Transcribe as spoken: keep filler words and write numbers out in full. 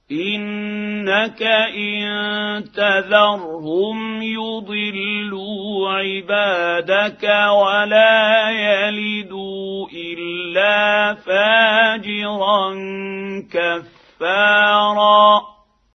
إنك إن تذرهم يضلوا عبادك ولا يلدوا إلا فاجرا كفارا.